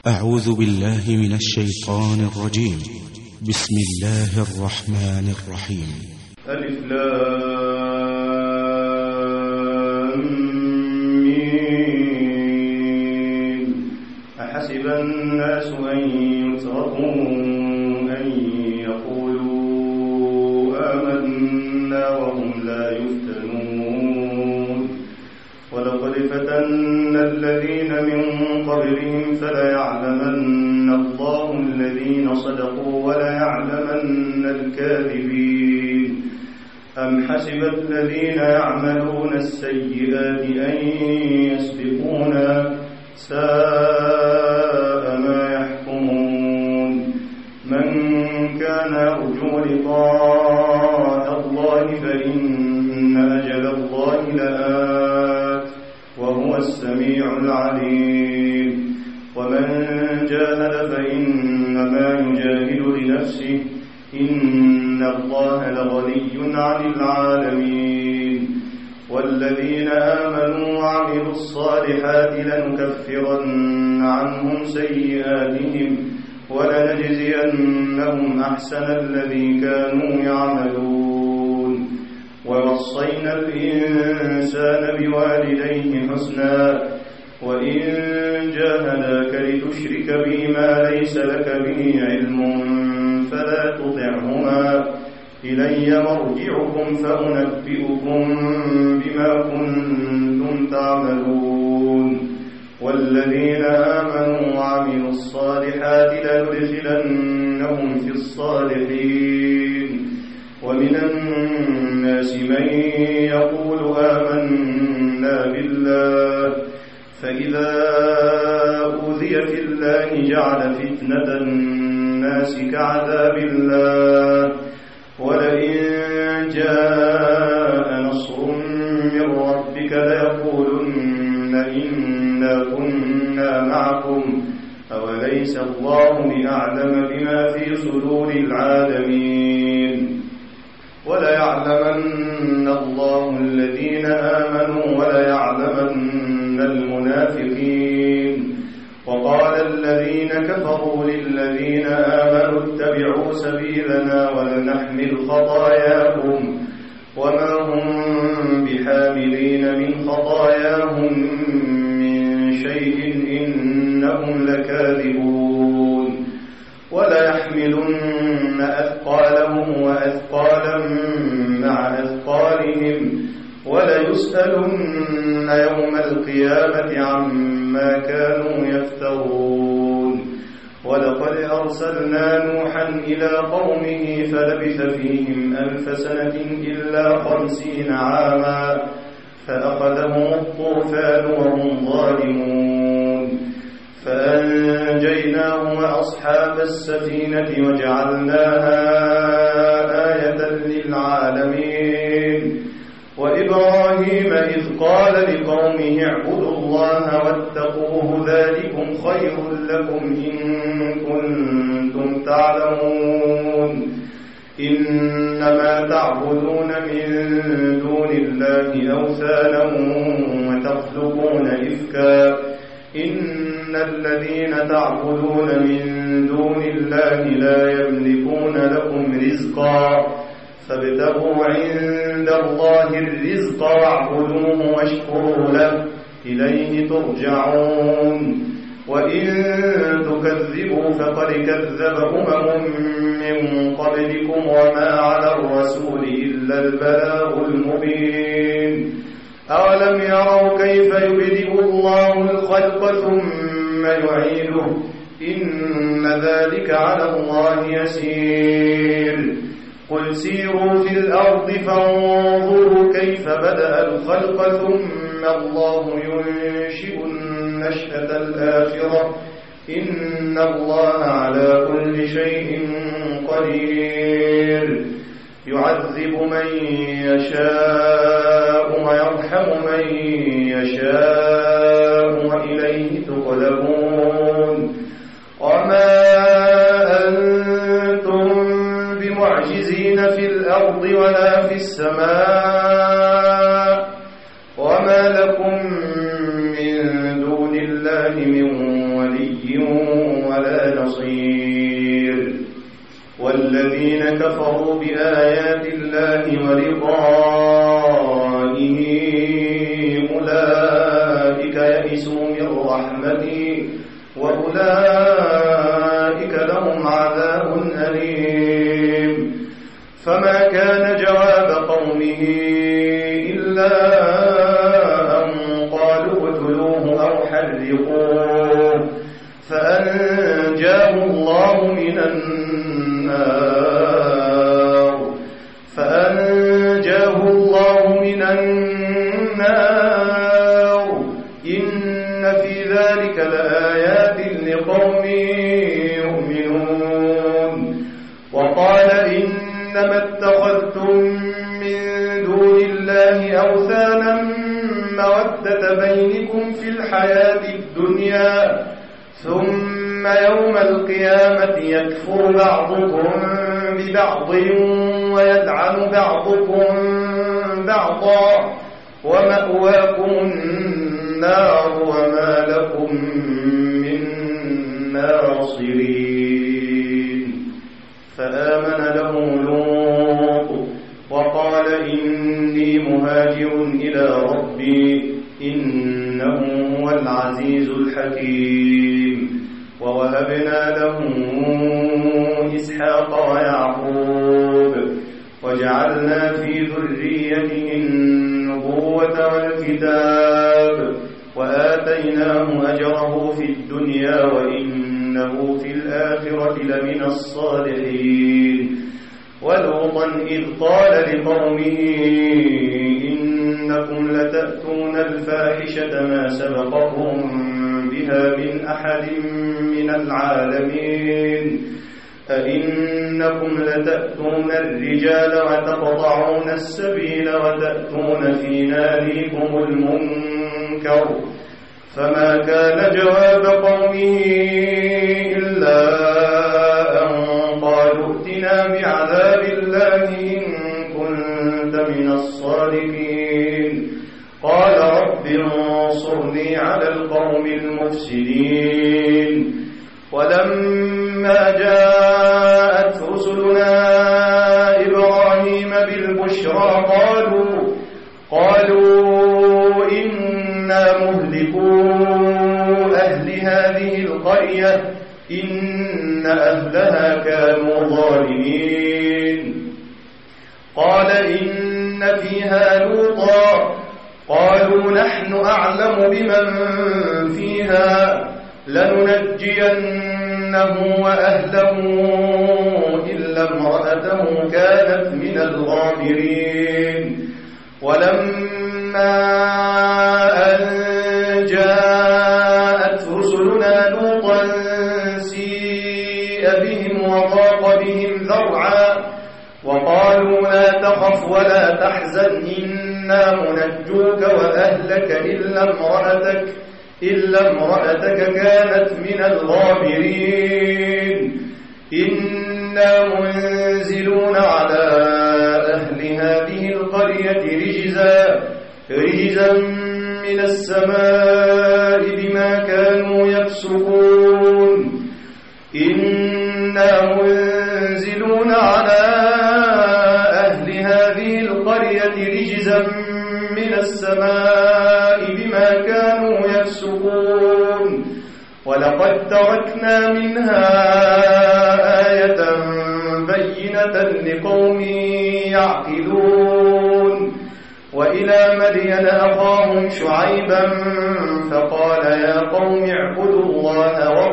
أعوذ بالله من الشيطان الرجيم. بسم الله الرحمن الرحيم. ألف لام ميم. أحسب الناس أن يتركوا أن يقولوا آمنا وهم لا يفتنون. ولقد فتنا الذين من قبلهم فليعلمن الله الذين صدقوا وليعلمن الكاذبين. أم حسب الذين يعملون السيئات أن يسبقونا ساء ما يحكمون. من كان يرجو لقاء الله فإن أجل الله لآت وهو السميع العليم. ومن جاهد فإنما يجاهد لنفسه إن الله لغني عن العالمين. والذين آمنوا وعملوا الصالحات لنكفرن عنهم سيئاتهم ولنجزينهم أحسن الذي كانوا يعملون. ووصينا الإنسان بوالديه حسنا وإن جاهداك لتشرك بي ما ليس لك به علم فلا تطعهما إلي مرجعكم فأنبئكم بما كنتم تعملون. والذين آمنوا وعملوا الصالحات لندخلنهم في الصالحين. ومن الناس من يقول آمنا بالله فإذا أوذي في الله جعل فتنة الناس كعذاب الله. ولئن جاء نصر من ربك ليقولن إنا كنا معكم أوليس الله بأعلم بما في صدور العالمين. وليعلمن الله الذين آمنوا وليعلمن المنافقين. وقال الذين كفروا للذين آمنوا اتبعوا سبيلنا ولنحمل خطاياكم وما هم بحاملين من خطاياهم من شيء إنهم لكاذبون. وليحملن أثقالهم وأثقالا مع أثقالهم وليسألن يوم القيامة عما كانوا يفترون. ولقد أرسلنا نوحا إلى قومه فلبث فيهم 1000 سنة إلا 50 عاما فأخذهم الطوفان وهم ظالمون. فأنجيناه وأصحاب السفينة وجعلناها آية للعالمين. وإبراهيم إذ قال لقومه اعبدوا الله واتقوه ذلكم خير لكم إن كنتم تعلمون. إنما تعبدون من دون الله أوثانا وتخلقون إفكا إن الذين تعبدون من دون الله لا يملكون لكم رزقا فابتغوا عند الله الرزق واعبدوه واشكروا له إليه ترجعون. وإن تكذبوا فقد كذب من قبلكم وما على الرسول إلا البلاغ المبين. أولم يروا كيف يبدئ الله الخلق ثم يعيده إن ذلك على الله يسير. قل سيروا في الأرض فانظروا كيف بدأ الخلق ثم الله ينشئ النشأة الآخرة إن الله على كل شيء قدير. يعذب من يشاء ويرحم من يشاء وإليه تقلبون. وما أنتم بمعجزين في الأرض ولا في السماء وما لكم من دون الله من ولي ولا نصير. والذين كفروا بآيات الله ولقائه أولئك يئسوا من رحمتي وأولئك لهم عذاب أليم. فما كان جواب قومه إلا أن قالوا اقتلوه أو حرقوه فأنجاه الله من النار. إن في ذلك لآيات لقوم يؤمنون. وقال إنما اتخذتم من دون الله أوثانا مودة بينكم في الحياة الدنيا ثم يوم القيامة يكفر بعضكم ببعض ويلعن بعضكم بعضا ومأواكم النار وما لكم من ناصرين. فآمن له لوط وقال إني مهاجر إلى ربي إنه هو العزيز الحكيم. ووهبنا له إسحاق ويعقوب وجعلنا في ذريته النبوة والكتاب وآتيناه أجره في الدنيا وإنه في الآخرة لمن الصالحين. ولوطا إذ قال لقومه إنكم لتأتون الفاحشة ما سبقكم بها من أحد من العالمين. أئنكم لتأتون الرجال وتقطعون السبيل وتأتون في ناديكم المنكر. فما كان جواب قومه إلا أن قالوا ائتنا بعذاب الله إن كنت من الصادقين. قال رب انصرني على القوم المفسدين. ولما جاءت رسلنا إبراهيم بالبشرى قالوا إنا مهلكو أهل هذه القرية إن أهلها كانوا ظالمين. قال إن فيها لوطا قالوا نحن أعلم بمن فيها لننجينه وأهله إلا امرأته كانت من الغابرين. ولما أن جاءت رسلنا لوطا سيء بهم وضاق بهم ذرعا وقالوا لا تخف ولا تحزن إنا منجوك وأهلك إلا امرأتك كانت من الغابرين. إنا منزلون على أهل هذه القرية رجزا من السماء بما كانوا يفسقون. إنا منزلون على أهل هذه القرية رجزا من السماء بما كانوا يفسقون. ولقد تركنا منها آية بينة لقوم يعقلون. وإلى مدين أخاهم شعيبا فقال يا قوم اعبدوا الله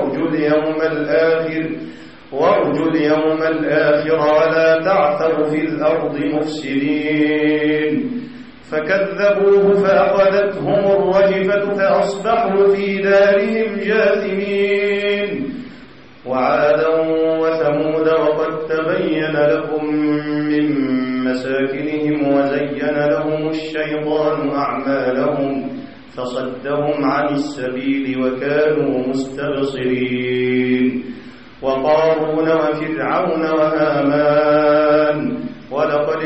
وارجوا اليوم الآخر ولا تعثوا في الأرض مفسدين. فكذبوه فأخذتهم الرجفة فأصبحوا في دارهم جاثمين. وعادا وثمود وقد تبين لكم من مساكنهم وزين لهم الشيطان أعمالهم فصدهم عن السبيل وكانوا مستبصرين. وقارون وفرعون وهامان ولقد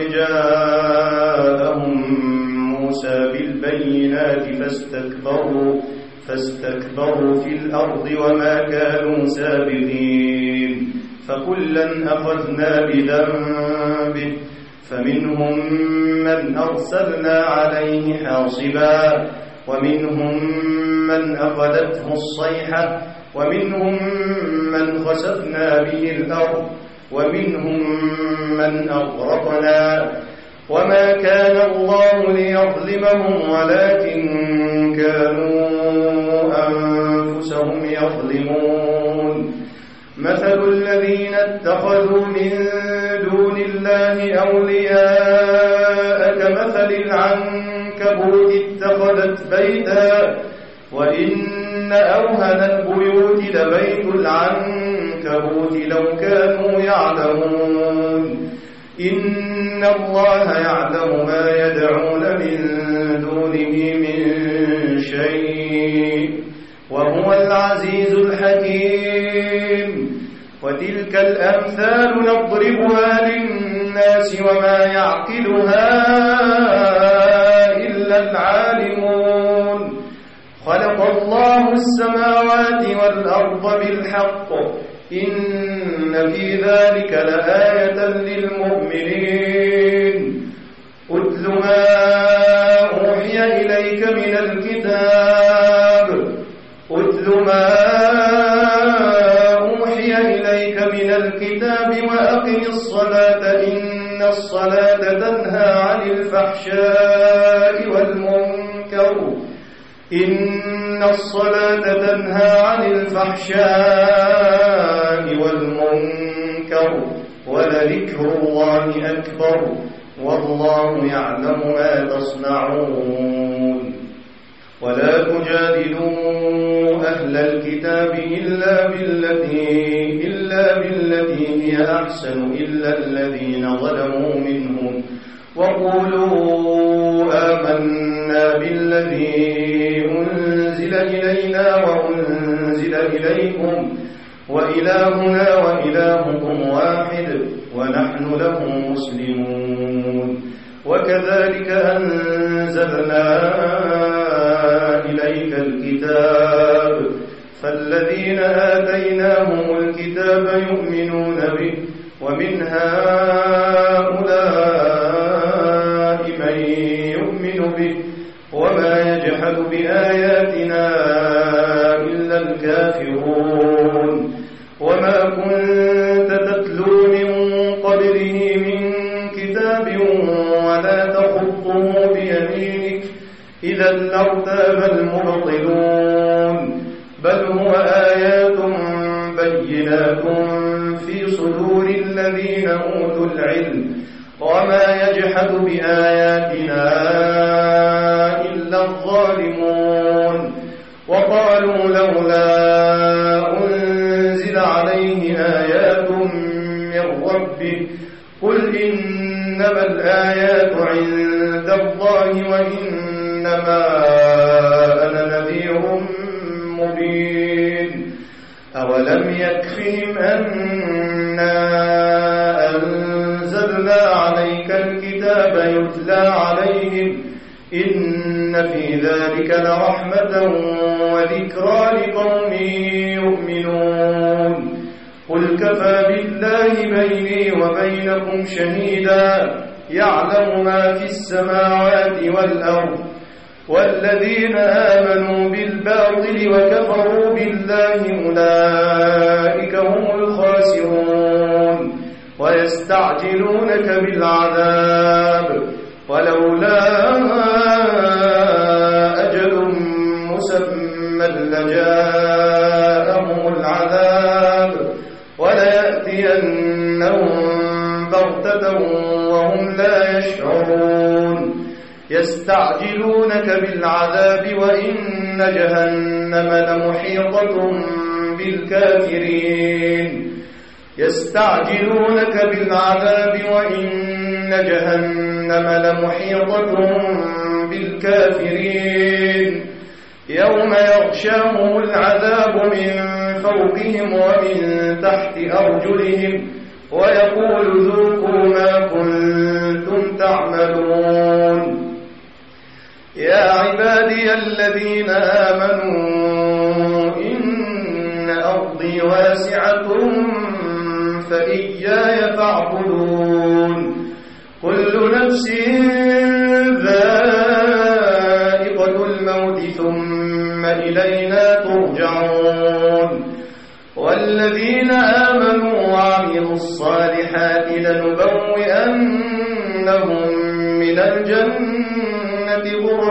جاءهم موسى بالبينات فاستكبروا في الأرض وما كانوا سابقين فكلا أخذنا بذنبه فمنهم من أرسلنا عليه حاصبا ومنهم من أخذته الصيحة ومنهم من خسفنا به الأرض ومنهم من أغرقنا وما كان الله ليظلمهم ولكن كانوا أنفسهم يظلمون مثل الذين اتخذوا من دون الله أولياء كمثل العنكبوت اتخذت بيتا وإن أوهن البيوت لبيت العنكبوت لو كانوا يعلمون إن الله يعلم ما يدعون من دونه من شيء وهو العزيز الحكيم وتلك الأمثال نضربها للناس وما يعقلها إلا العالمون خلق الله السماوات والأرض بالحق إن في ذلك لآية للمؤمنين أتل ما أوحي إليك من الكتاب وأقم الصلاة إن الصلاة تنهى عن الفحشاء والمنكر ولذكر الله أكبر والله يعلم ما تصنعون ولا تجادلوا أهل الكتاب إلا بالتي هي أحسن إلا الذين ظلموا منهم وقولوا آمنا بالذي أنزل إلينا وأنزل إليكم وإلهنا وإلهكم واحد ونحن له مسلمون وكذلك أنزلنا إليك الكتاب فالذين آتيناهم الكتاب يؤمنون به ومن هؤلاء من يؤمن به وما يجحد بآياتنا إلا الكافرون وما كنت تتلو من قبله من كتاب ولا تخطه بيمينك إذا لارتاب المبطلون بل هو آيات بينات في صدور الذين أوتوا العلم وما يجحد بآياتنا إلا الظالمون وقالوا لولا أنزل عليه آيات من ربه قل إنما الآيات عند الله وإنما أنا نذير مبين أولم يكفهم أنا أنزلنا عليك الكتاب يتلى عليهم إن في ذلك لرحمة وذكرى لقوم يؤمنون قل كفى بالله بيني وبينكم شهيدا يعلم ما في السماوات والأرض والذين آمنوا بالباطل وكفروا بالله أولئك هم الخاسرون ويستعجلونك بالعذاب ولولا أجل مسمى لجاءهم العذاب وليأتينهم بغتة وهم لا يشعرون يستعجلونك بالعذاب وإن جهنم لمحيطة بالكافرين يستعجلونك بالعذاب وإن جهنم لمحيطة بالكافرين يوم يغشاهم العذاب من فوقهم ومن تحت أرجلهم ويقول ذوقوا ما كنتم تعملون يا عبادي الذين آمنوا ربي واسعة فإياي فاعبدون كل نفس ذائقة الموت ثم إلينا ترجعون والذين آمنوا وعملوا الصالحات لنبوئنهم من الجنة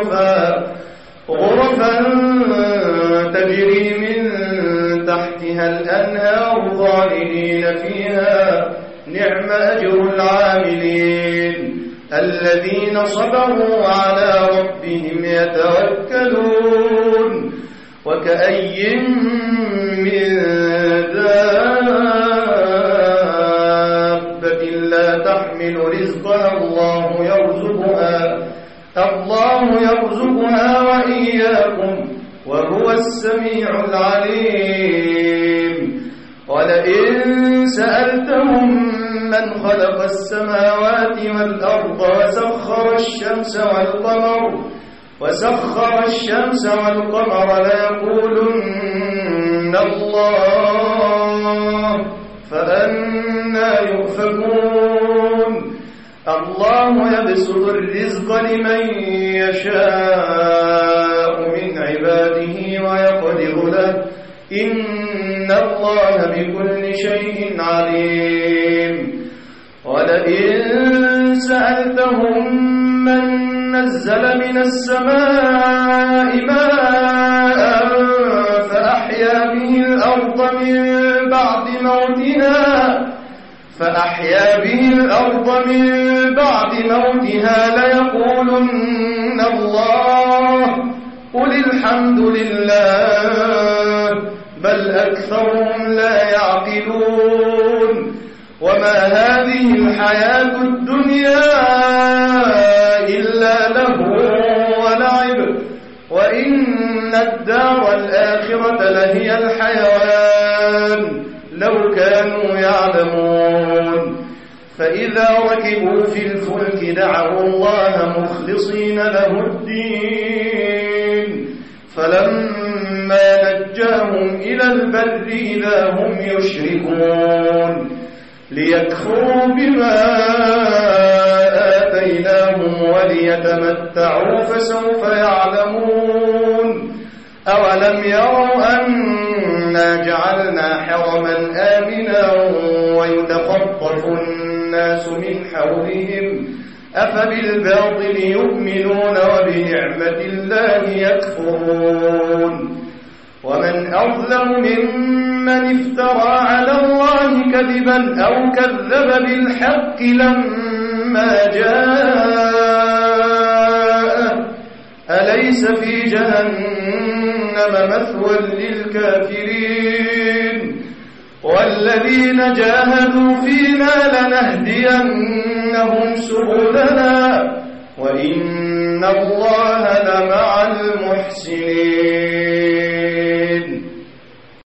غرفا تجري من تحتها الأنهار خالدين فيها نعم أجر العاملين الذين صبروا على ربهم يتوكلون وكأي من دابة لا تحمل رزقها الله يرزقها وإياكم وهو السميع العليم ولئن سألتهم من خلق السماوات والأرض وسخر الشمس والقمر ليقولن الله فأنى يؤفكون الله يبسط الرزق لمن يشاء من عباده ويقدر له إن الله بكل شيء عليم ولئن سألتهم من نزل من السماء ماء فأحيا به الأرض من بعد موتها ليقولن الله قل الحمد لله بل أكثرهم لا يعقلون وما هذه الحياة الدنيا إلا لهو ولعب وإن الدار الآخرة لهي الحيوان لو كانوا يعلمون فإذا ركبوا في الفلك دعوا الله مخلصين له الدين فلما نجاهم إلى البر إذا هم يشركون ليكفروا بما آتيناهم وليتمتعوا فسوف يعلمون أولم يروا أنا جعلنا حرما آمنا ويتخطف الناس من حولهم أفبالباطل يؤمنون وبنعمة الله يكفرون ومن أظلم ممن افترى على الله كذبا أو كذب بالحق لما جاءه أليس في جهنم مثوى للكافرين والذين جاهدوا فينا لنهدينهم سبلنا وإن الله لمع المحسنين